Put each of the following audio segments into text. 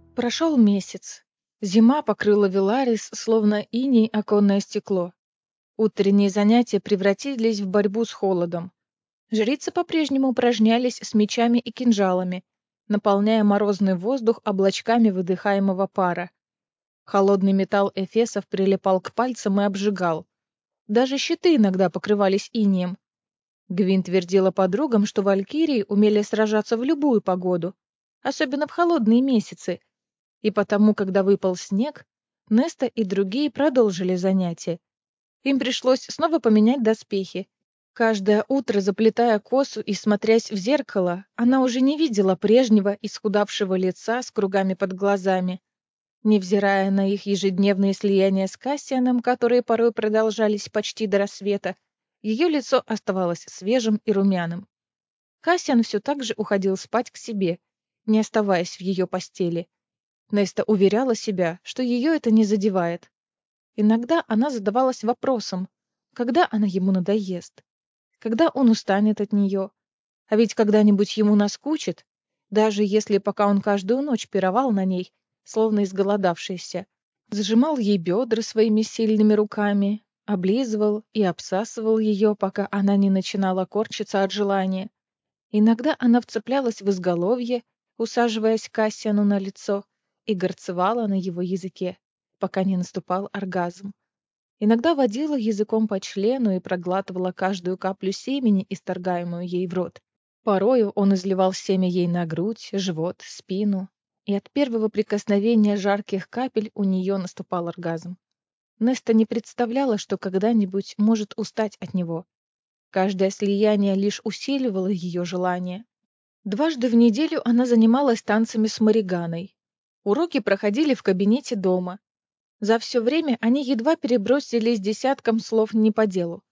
Прошел месяц. Зима покрыла Виларис, словно иней оконное стекло. Утренние занятия превратились в борьбу с холодом. Жрицы по-прежнему упражнялись с мечами и кинжалами, наполняя морозный воздух облачками выдыхаемого пара. Холодный металл эфесов прилипал к пальцам и обжигал. Даже щиты иногда покрывались инеем. Гвин твердила подругам, что валькирии умели сражаться в любую погоду, особенно в холодные месяцы, и потому, когда выпал снег, Неста и другие продолжили занятия. Им пришлось снова поменять доспехи. Каждое утро, заплетая косу и смотрясь в зеркало, она уже не видела прежнего исхудавшего лица с кругами под глазами. Невзирая на их ежедневные слияния с Кассианом, которые порой продолжались почти до рассвета, ее лицо оставалось свежим и румяным. Кассиан все так же уходил спать к себе, не оставаясь в ее постели. Неста уверяла себя, что ее это не задевает. Иногда она задавалась вопросом, когда она ему надоест, когда он устанет от нее. А ведь когда-нибудь ему наскучит, даже если пока он каждую ночь пировал на ней, словно изголодавшийся, сжимал ей бедра своими сильными руками, облизывал и обсасывал ее, пока она не начинала корчиться от желания. Иногда она вцеплялась в изголовье, усаживаясь Кассиану на лицо, и горцевала на его языке, пока не наступал оргазм. Иногда водила языком по члену и проглатывала каждую каплю семени, исторгаемую ей в рот. Порою он изливал семя ей на грудь, живот, спину, и от первого прикосновения жарких капель у нее наступал оргазм. Неста не представляла, что когда-нибудь может устать от него. Каждое слияние лишь усиливало ее желание. Дважды в неделю она занималась танцами с Мариганой. Уроки проходили в кабинете дома. За все время они едва перебросились десятком слов не по делу.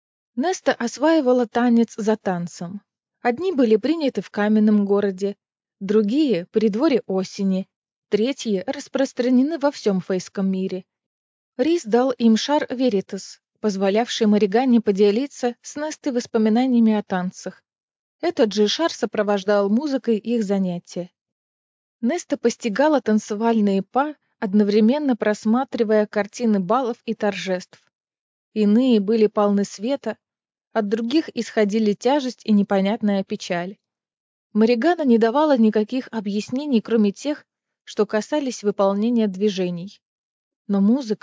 Неста осваивала танец за танцем. Одни были приняты в каменном городе, другие — при дворе осени, третьи распространены во всем фейском мире. Рис дал им шар Веритас, позволявший Маригане поделиться с Нестой воспоминаниями о танцах. Этот же шар сопровождал музыкой их занятия. Неста постигала танцевальные па, одновременно просматривая картины балов и торжеств. Иные были полны света, от других исходили тяжесть и непонятная печаль. Маригана не давала никаких объяснений, кроме тех, что касались выполнения движений. Но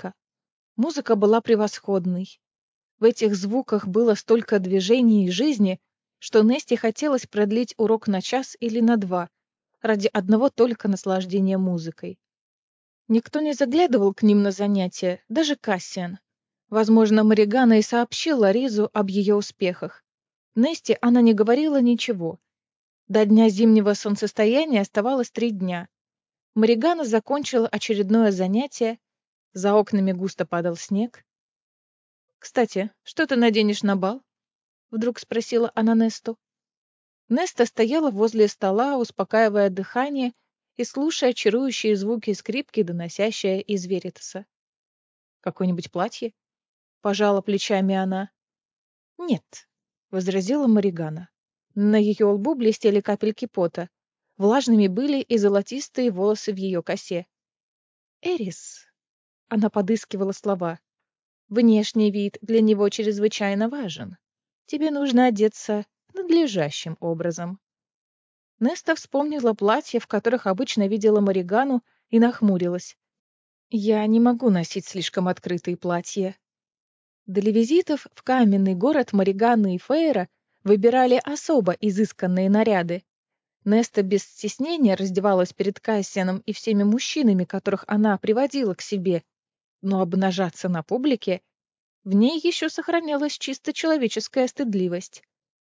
музыка была превосходной. В этих звуках было столько движений и жизни, что Несте хотелось продлить урок на час или на два, ради одного только наслаждения музыкой. Никто не заглядывал к ним на занятия, даже Кассиан. Возможно, Маригана и сообщила Ризу об ее успехах. Несте она не говорила ничего. До дня зимнего солнцестояния оставалось 3 дня. Маригана закончила очередное занятие, за окнами густо падал снег. «Кстати, что ты наденешь на бал?» — вдруг спросила она Несту. Неста стояла возле стола, успокаивая дыхание и слушая чарующие звуки скрипки, доносящие из Веритаса. «Какое-нибудь платье?» — пожала плечами она. «Нет», — возразила Маригана. На ее лбу блестели капельки пота. Влажными были и золотистые волосы в ее косе. «Эрис», — она подыскивала слова, — «внешний вид для него чрезвычайно важен. Тебе нужно одеться надлежащим образом». Неста вспомнила платья, в которых обычно видела Маригану, и нахмурилась. «Я не могу носить слишком открытые платья». Для визитов в каменный город Мариганы и Фейра выбирали особо изысканные наряды. Неста без стеснения раздевалась перед Кассианом и всеми мужчинами, которых она приводила к себе, но обнажаться на публике в ней еще сохранялась чисто человеческая стыдливость.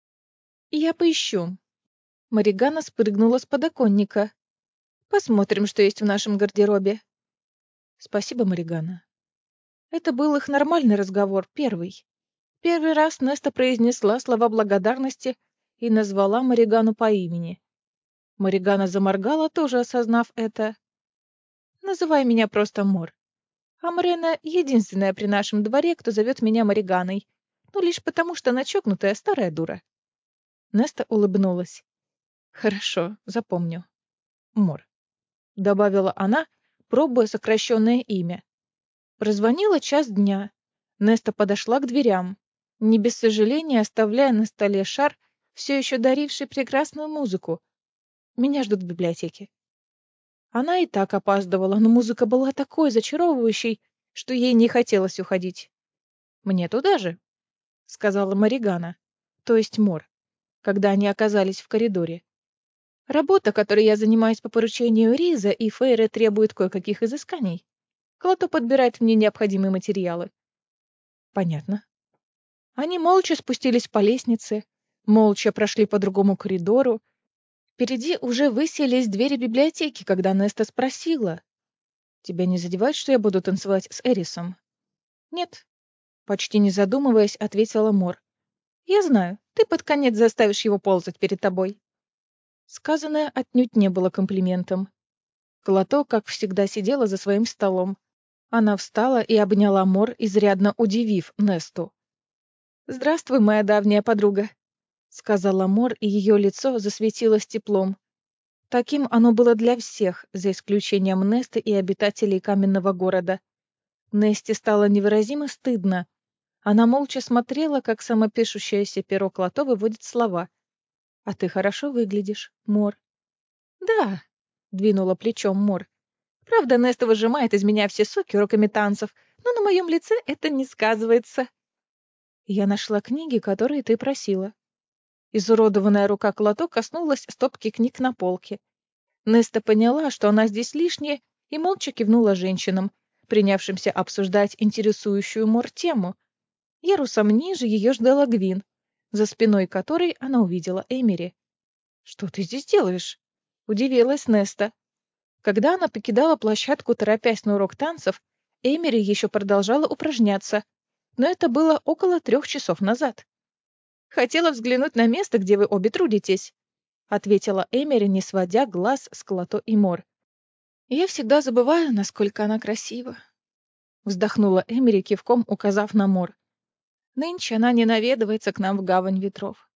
«Я поищу». Маригана спрыгнула с подоконника. «Посмотрим, что есть в нашем гардеробе». «Спасибо, Маригана». Это был их нормальный разговор, первый. Первый раз Неста произнесла слова благодарности и назвала Маригану по имени. Маригана заморгала, тоже осознав это. «Называй меня просто Мор. Амрена — единственная при нашем дворе, кто зовет меня Мариганой. Ну, лишь потому, что она чокнутая старая дура». Неста улыбнулась. «Хорошо, запомню. Мор». добавила она, пробуя сокращенное имя. Прозвонило 1:00. Неста подошла к дверям, не без сожаления оставляя на столе шар, все еще даривший прекрасную музыку. Меня ждут в библиотеке. Она и так опаздывала, но музыка была такой зачаровывающей, что ей не хотелось уходить. «Мне туда же», — сказала Маригана, то есть Мор, когда они оказались в коридоре. «Работа, которой я занимаюсь по поручению Риза и Фейры, требует кое-каких изысканий. Клото подбирает мне необходимые материалы». «Понятно». Они молча спустились по лестнице, молча прошли по другому коридору. Впереди уже высились двери библиотеки, когда Неста спросила: «Тебя не задевает, что я буду танцевать с Эрисом?» «Нет», — почти не задумываясь, ответила Мор. «Я знаю, ты под конец заставишь его ползать перед тобой». Сказанное отнюдь не было комплиментом. Клото, как всегда, сидела за своим столом. Она встала и обняла Мор, изрядно удивив Несту. «Здравствуй, моя давняя подруга», — сказала Мор, и ее лицо засветилось теплом. Таким оно было для всех, за исключением Несты и обитателей каменного города. Несте стало невыразимо стыдно. Она молча смотрела, как самопишущееся перо Клото выводит слова. «А ты хорошо выглядишь, Мор». «Да», — двинула плечом Мор. «Правда, Неста выжимает из меня все соки уроками танцев, но на моем лице это не сказывается». «Я нашла книги, которые ты просила». Изуродованная рука Клото коснулась стопки книг на полке. Неста поняла, что она здесь лишняя, и молча кивнула женщинам, принявшимся обсуждать интересующую Мор тему. Ярусом ниже ее ждала Гвин, за спиной которой она увидела Эмери. «Что ты здесь делаешь?» — удивилась Неста. Когда она покидала площадку, торопясь на урок танцев, Эмери еще продолжала упражняться, но это было около 3 часов назад. «Хотела взглянуть на место, где вы обе трудитесь», — ответила Эмери, не сводя глаз с Клото и Мор. «Я всегда забываю, насколько она красива», — вздохнула Эмери, кивком указав на Мор. «Нынче она не наведывается к нам в гавань ветров».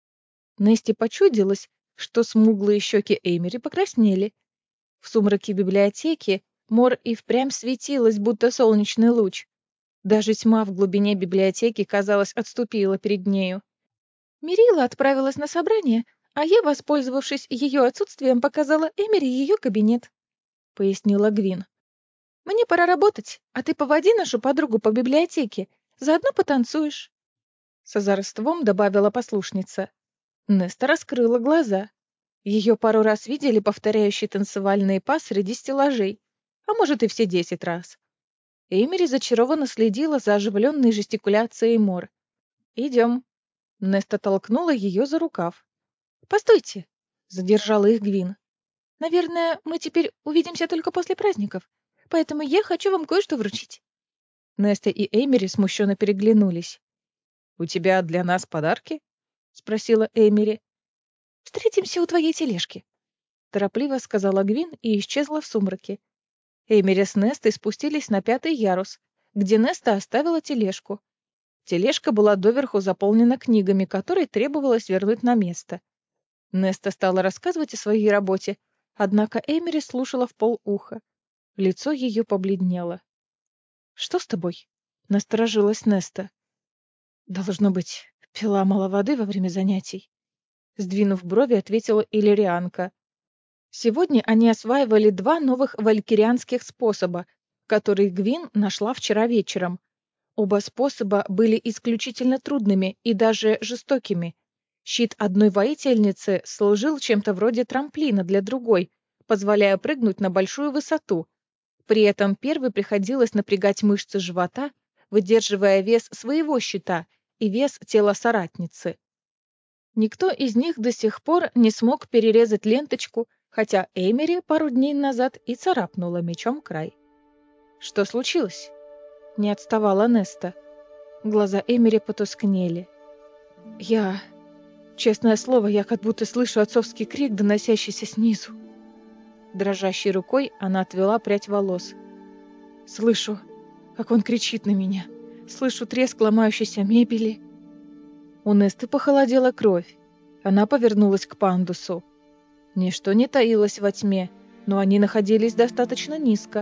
Несте почудилось, что смуглые щеки Эмери покраснели. В сумраке библиотеки Мор и впрямь светилась, будто солнечный луч. Даже тьма в глубине библиотеки, казалось, отступила перед нею. Мирила отправилась на собрание, а я, воспользовавшись ее отсутствием, показала Эмери ее кабинет, — пояснила Гвин. «Мне пора работать, а ты поводи нашу подругу по библиотеке, заодно потанцуешь», — с озорством добавила послушница. Неста раскрыла глаза. Ее пару раз видели повторяющие танцевальные па среди стеллажей, а может и все 10 раз. Эмери зачарованно следила за оживленной жестикуляцией Мор. «Идем». Неста толкнула ее за рукав. «Постойте», — задержала их Гвин. «Наверное, мы теперь увидимся только после праздников, поэтому я хочу вам кое-что вручить». Неста и Эмери смущенно переглянулись. «У тебя для нас подарки?» — спросила Эмери. «Встретимся у твоей тележки», — торопливо сказала Гвин и исчезла в сумраке. Эмери с Нестой спустились на 5-й ярус, где Неста оставила тележку. Тележка была доверху заполнена книгами, которые требовалось вернуть на место. Неста стала рассказывать о своей работе, однако Эмери слушала вполуха. Лицо ее побледнело. «Что с тобой?» — насторожилась Неста. «Должно быть, пила мало воды во время занятий», — сдвинув брови, ответила Иллирианка. Сегодня они осваивали 2 новых валькирианских способа, которые Гвин нашла вчера вечером. Оба способа были исключительно трудными и даже жестокими. Щит одной воительницы служил чем-то вроде трамплина для другой, позволяя прыгнуть на большую высоту. При этом первой приходилось напрягать мышцы живота, выдерживая вес своего щита и вес тела соратницы. Никто из них до сих пор не смог перерезать ленточку, хотя Эмери пару дней назад и царапнула мечом край. «Что случилось?» — не отставала Неста. Глаза Эмери потускнели. Честное слово, я как будто слышу отцовский крик, доносящийся снизу». Дрожащей рукой она отвела прядь волос. «Слышу, как он кричит на меня. Слышу треск ломающейся мебели». У Несты похолодела кровь. Она повернулась к пандусу. Ничто не таилось во тьме. но они находились достаточно низко.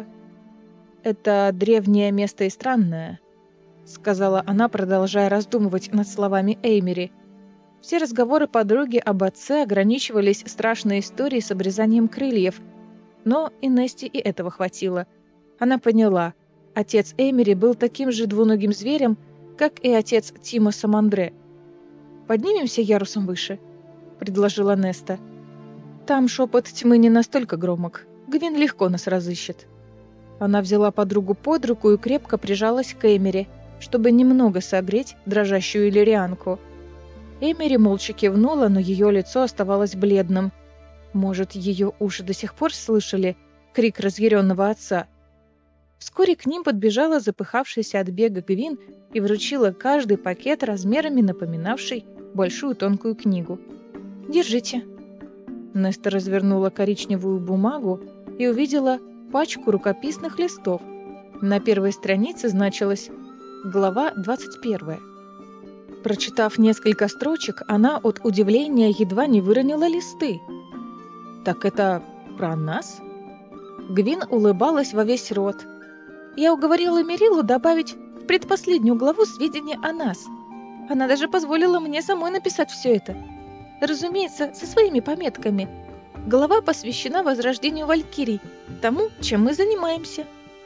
«Это древнее место и странное», — сказала она, продолжая раздумывать над словами Эймери. Все разговоры подруги об отце ограничивались страшной историей с обрезанием крыльев, но Инесте и этого хватило. Она поняла, отец Эймери был таким же двуногим зверем, как и отец Тима Самандре. «Поднимемся ярусом выше», — предложила Неста. «Там шепот тьмы не настолько громок. Гвин легко нас разыщет». Она взяла подругу под руку и крепко прижалась к Эмери, чтобы немного согреть дрожащую иллирианку. Эмери молча кивнула, но ее лицо оставалось бледным. Может, ее уши до сих пор слышали крик разъяренного отца? Вскоре к ним подбежала запыхавшаяся от бега Гвин и вручила каждый пакет размерами напоминавший большую тонкую книгу. «Держите». Неста развернула коричневую бумагу и увидела пачку рукописных листов. На первой странице значилась глава 21. Прочитав несколько строчек, она от удивления едва не выронила листы. «Так это про нас?» Гвин улыбалась во весь рот. «Я уговорила Мерилу добавить в предпоследнюю главу сведения о нас. Она даже позволила мне самой написать все это. Разумеется, со своими пометками. Глава посвящена возрождению Валькирий, тому, чем мы занимаемся».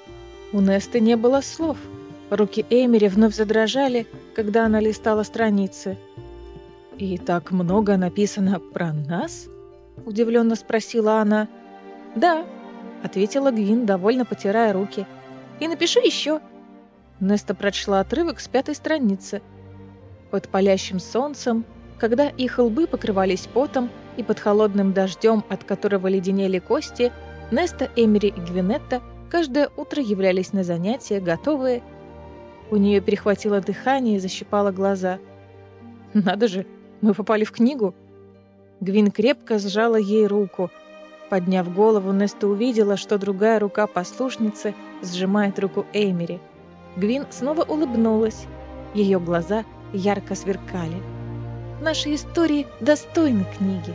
У Несты не было слов. Руки Эмери вновь задрожали, когда она листала страницы. «И так много написано про нас?» — удивленно спросила она. «Да», — ответила Гвин, довольно потирая руки. «И напиши еще». Неста прочла отрывок с 5-й страницы. Под палящим солнцем, когда их лбы покрывались потом, и под холодным дождем, от которого леденели кости, Неста, Эмери и Гвинетта каждое утро являлись на занятия, готовые. У нее перехватило дыхание и защипало глаза. «Надо же, мы попали в книгу!» Гвин крепко сжала ей руку. Подняв голову, Неста увидела, что другая рука послушницы сжимает руку Эймери. Гвин снова улыбнулась. Ее глаза ярко сверкали. «Наши истории достойны книги».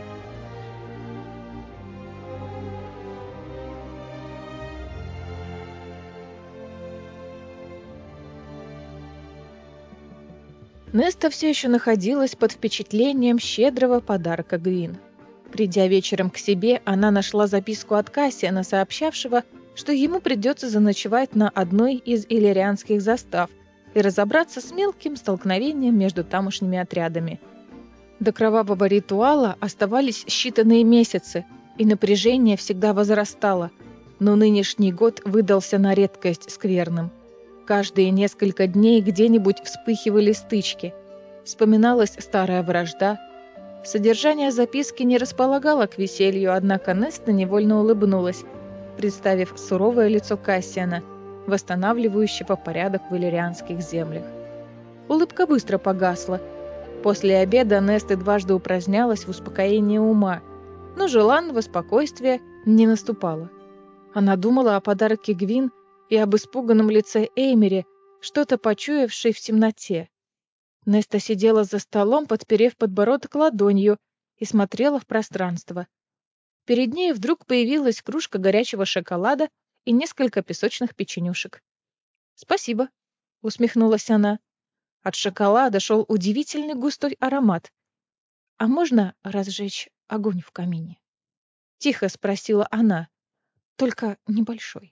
Неста все еще находилась под впечатлением щедрого подарка Гвин. Придя вечером к себе, она нашла записку от Кассиана, сообщавшего, что ему придется заночевать на одной из иллирианских застав и разобраться с мелким столкновением между тамошними отрядами. До кровавого ритуала оставались считанные месяцы, и напряжение всегда возрастало, но нынешний год выдался на редкость скверным. Каждые несколько дней где-нибудь вспыхивали стычки. Вспоминалась старая вражда. Содержание записки не располагало к веселью, однако Неста невольно улыбнулась, представив суровое лицо Кассиана, восстанавливающего порядок в иллирианских землях. Улыбка быстро погасла. После обеда Неста дважды упражнялась в успокоении ума, но желанного спокойствия не наступало. Она думала о подарке Гвин и об испуганном лице Эймери, что-то почуявшей в темноте. Неста сидела за столом, подперев подбородок ладонью, и смотрела в пространство. Перед ней вдруг появилась кружка горячего шоколада и несколько песочных печенюшек. «Спасибо», — усмехнулась она. От шоколада шел удивительный густой аромат. «А можно разжечь огонь в камине?» — тихо спросила она. «Только небольшой».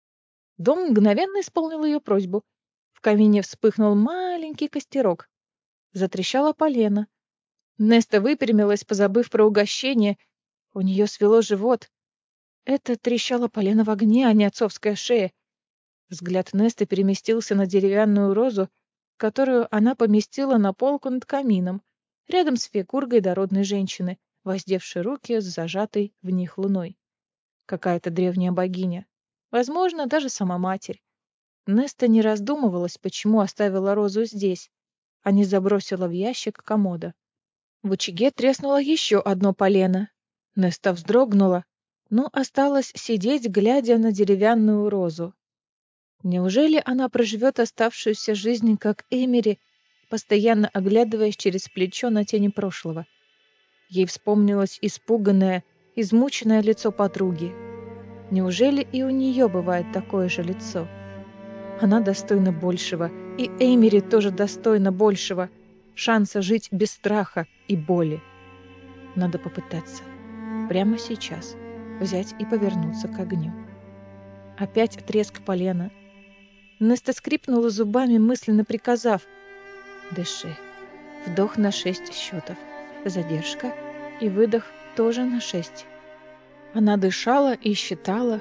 Дом мгновенно исполнил ее просьбу. В камине вспыхнул маленький костерок. Затрещала полено. Неста выпрямилась, позабыв про угощение. У нее свело живот. Это трещало полено в огне, а не отцовская шея. Взгляд Несты переместился на деревянную розу, которую она поместила на полку над камином, рядом с фигурой дородной женщины, воздевшей руки с зажатой в них луной. Какая-то древняя богиня. Возможно, даже сама матерь. Неста не раздумывалась, почему оставила розу здесь, а не забросила в ящик комода. В очаге треснуло еще одно полено. Неста вздрогнула, но осталась сидеть, глядя на деревянную розу. Неужели она проживет оставшуюся жизнь, как Эмери, постоянно оглядываясь через плечо на тени прошлого? Ей вспомнилось испуганное, измученное лицо подруги. Неужели и у нее бывает такое же лицо? Она достойна большего, и Эймери тоже достойна большего. Шанса жить без страха и боли. Надо попытаться. Прямо сейчас. Взять и повернуться к огню. Опять треск полена. Неста скрипнула зубами, мысленно приказав: «Дыши. Вдох на 6 счетов. Задержка. И выдох тоже на 6». Она дышала и считала.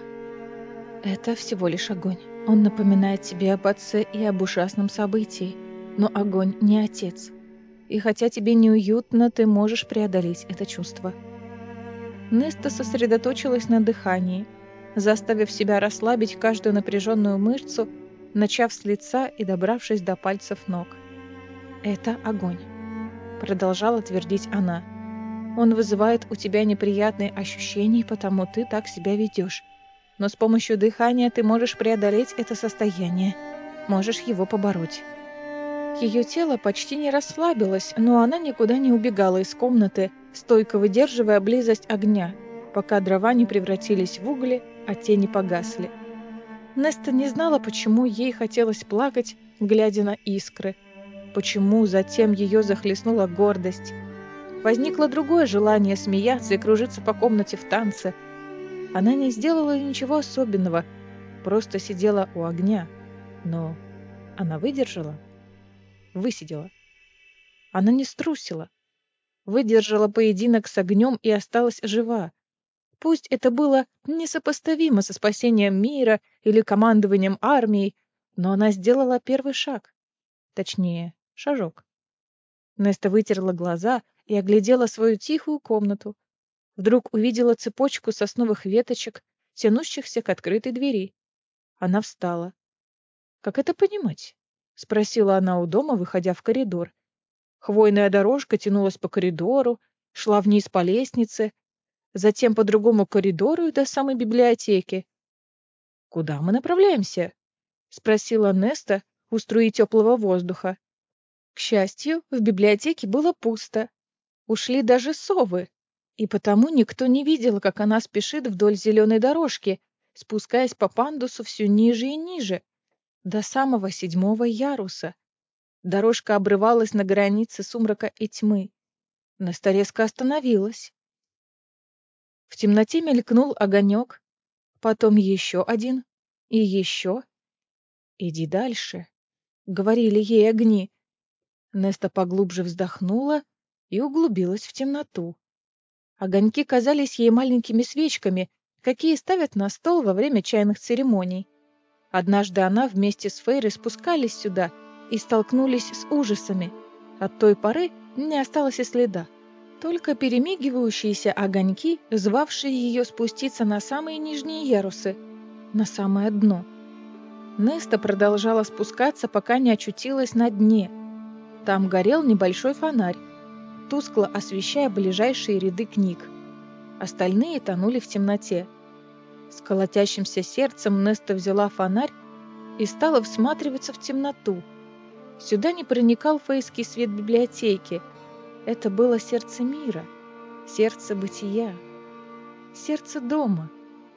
Это всего лишь огонь. Он напоминает тебе об отце и об ужасном событии. Но огонь не отец. И хотя тебе неуютно, ты можешь преодолеть это чувство. Неста сосредоточилась на дыхании, заставив себя расслабить каждую напряженную мышцу, начав с лица и добравшись до пальцев ног. «Это огонь», — продолжала твердить она. «Он вызывает у тебя неприятные ощущения, потому ты так себя ведешь. Но с помощью дыхания ты можешь преодолеть это состояние, можешь его побороть». Ее тело почти не расслабилось, но она никуда не убегала из комнаты, стойко выдерживая близость огня, пока дрова не превратились в угли, а тени погасли. Неста не знала, почему ей хотелось плакать, глядя на искры, почему затем ее захлестнула гордость. Возникло другое желание смеяться и кружиться по комнате в танце. Она не сделала ничего особенного, просто сидела у огня. Но она выдержала, высидела. Она не струсила, выдержала поединок с огнем и осталась жива. Пусть это было несопоставимо со спасением мира или командованием армией, но она сделала первый шаг. Точнее, шажок. Неста вытерла глаза и оглядела свою тихую комнату. Вдруг увидела цепочку сосновых веточек, тянущихся к открытой двери. Она встала. «Как это понимать?» — спросила она у дома, выходя в коридор. Хвойная дорожка тянулась по коридору, шла вниз по лестнице, затем по другому коридору и до самой библиотеки. «Куда мы направляемся?» — спросила Неста у струи теплого воздуха. К счастью, в библиотеке было пусто. Ушли даже совы, и потому никто не видел, как она спешит вдоль зеленой дорожки, спускаясь по пандусу все ниже и ниже, до самого 7-го яруса. Дорожка обрывалась на границе сумрака и тьмы. Неста резко остановилась. В темноте мелькнул огонек, потом еще один и еще. «Иди дальше», — говорили ей огни. Неста поглубже вздохнула и углубилась в темноту. Огоньки казались ей маленькими свечками, какие ставят на стол во время чайных церемоний. Однажды она вместе с Фейрой спускались сюда и столкнулись с ужасами. От той поры не осталось и следа. Только перемигивающиеся огоньки, звавшие ее спуститься на самые нижние ярусы, на самое дно. Неста продолжала спускаться, пока не очутилась на дне. Там горел небольшой фонарь, тускло освещая ближайшие ряды книг. Остальные тонули в темноте. С колотящимся сердцем Неста взяла фонарь и стала всматриваться в темноту. Сюда не проникал фейский свет библиотеки. Это было сердце мира, сердце бытия, сердце дома.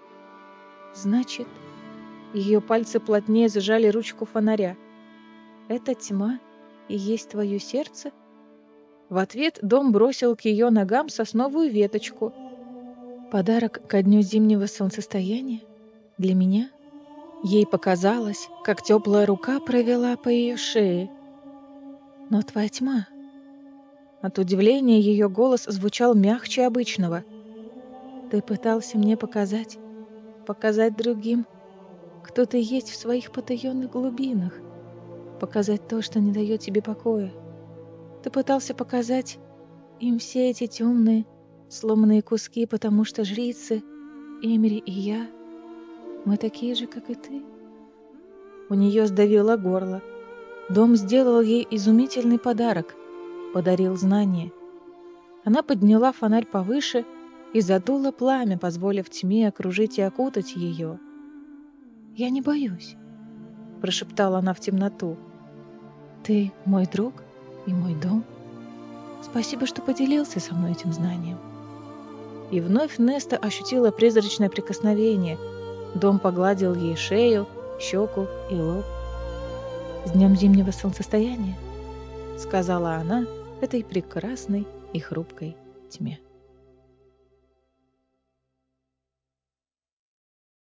Значит, ее пальцы плотнее сжали ручку фонаря. «Это тьма и есть твое сердце?» В ответ дом бросил к ее ногам сосновую веточку. «Подарок ко дню зимнего солнцестояния? Для меня?» Ей показалось, как теплая рука провела по ее шее. «Но твоя тьма...» От удивления ее голос звучал мягче обычного. «Ты пытался мне показать другим, кто ты есть в своих потаенных глубинах, показать то, что не дает тебе покоя. Ты пытался показать им все эти темные, сломанные куски, потому что жрицы, Эмери и я, мы такие же, как и ты». У нее сдавило горло. Дом сделал ей изумительный подарок, подарил знание. Она подняла фонарь повыше и задула пламя, позволив тьме окружить и окутать ее. «Я не боюсь», — прошептала она в темноту. «Ты мой друг и мой дом. Спасибо, что поделился со мной этим знанием». И вновь Неста ощутила призрачное прикосновение, Дом погладил ей шею, щеку и лоб. «С днем зимнего солнцестояния», — сказала она этой прекрасной и хрупкой тьме.